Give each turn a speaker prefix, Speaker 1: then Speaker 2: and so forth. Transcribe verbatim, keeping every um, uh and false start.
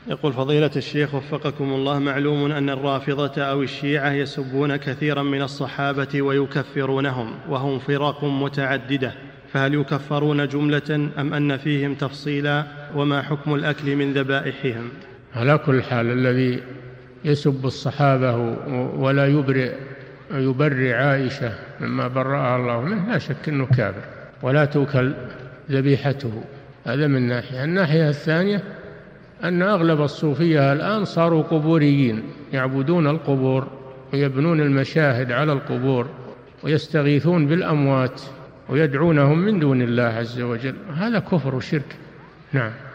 Speaker 1: يقول فضيلة الشيخ وفقكم الله، معلوم أن الرافضة أو الشيعة يسبون كثيرا من الصحابة ويكفرونهم وهم فرق متعددة، فهل يكفرون جملة أم أن فيهم تفصيلا؟ وما حكم الأكل من ذبائحهم؟
Speaker 2: على كل حال الذي يسب الصحابة ولا يبرئ يبرئ عائشة مما برأها الله منه لا شك أنه كافر ولا توكل ذبيحته. هذا من ناحية. الناحية الثانية أن أغلب الصوفية الآن صاروا قبوريين، يعبدون القبور ويبنون المشاهد على القبور ويستغيثون بالأموات ويدعونهم من دون الله عز وجل. هذا كفر وشرك. نعم.